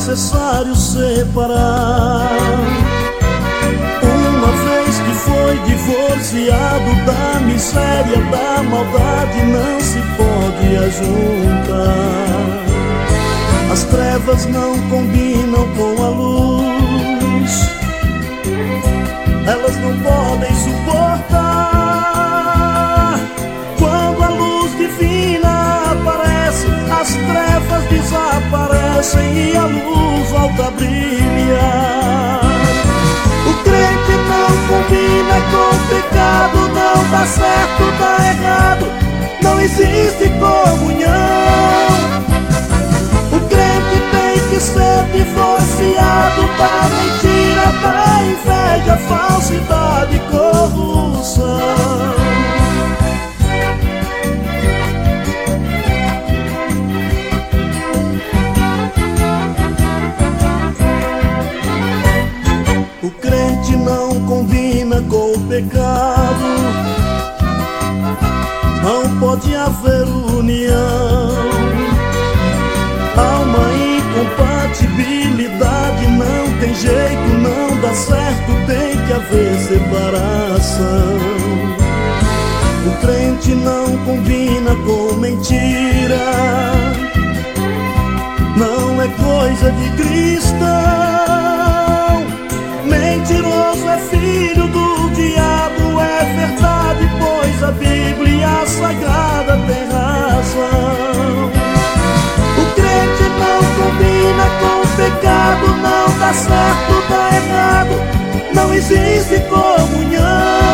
necessário separar. Uma vez que foi divorciado, da miséria, da maldade não se pode ajuntar. As trevas não combinam com a luz, elas não podem suportar. Quando a luz divina aparece, as trevas desaparecem e a luz volta a brilhar. O crente não combina com o pecado, não dá certo, dá errado, não existe comunhão. O crente tem que ser divorciado da mentira, da inveja, falsidade e corrupção. O crente não combina com o pecado, não pode haver união. Há uma incompatibilidade, não tem jeito, não dá certo, tem que haver separação. O crente não combina com mentira, não é coisa de cristão. Mentiroso é filho do diabo, é verdade, pois a Bíblia Sagrada tem razão. O crente não combina com o pecado, não dá certo, dá errado, não existe comunhão.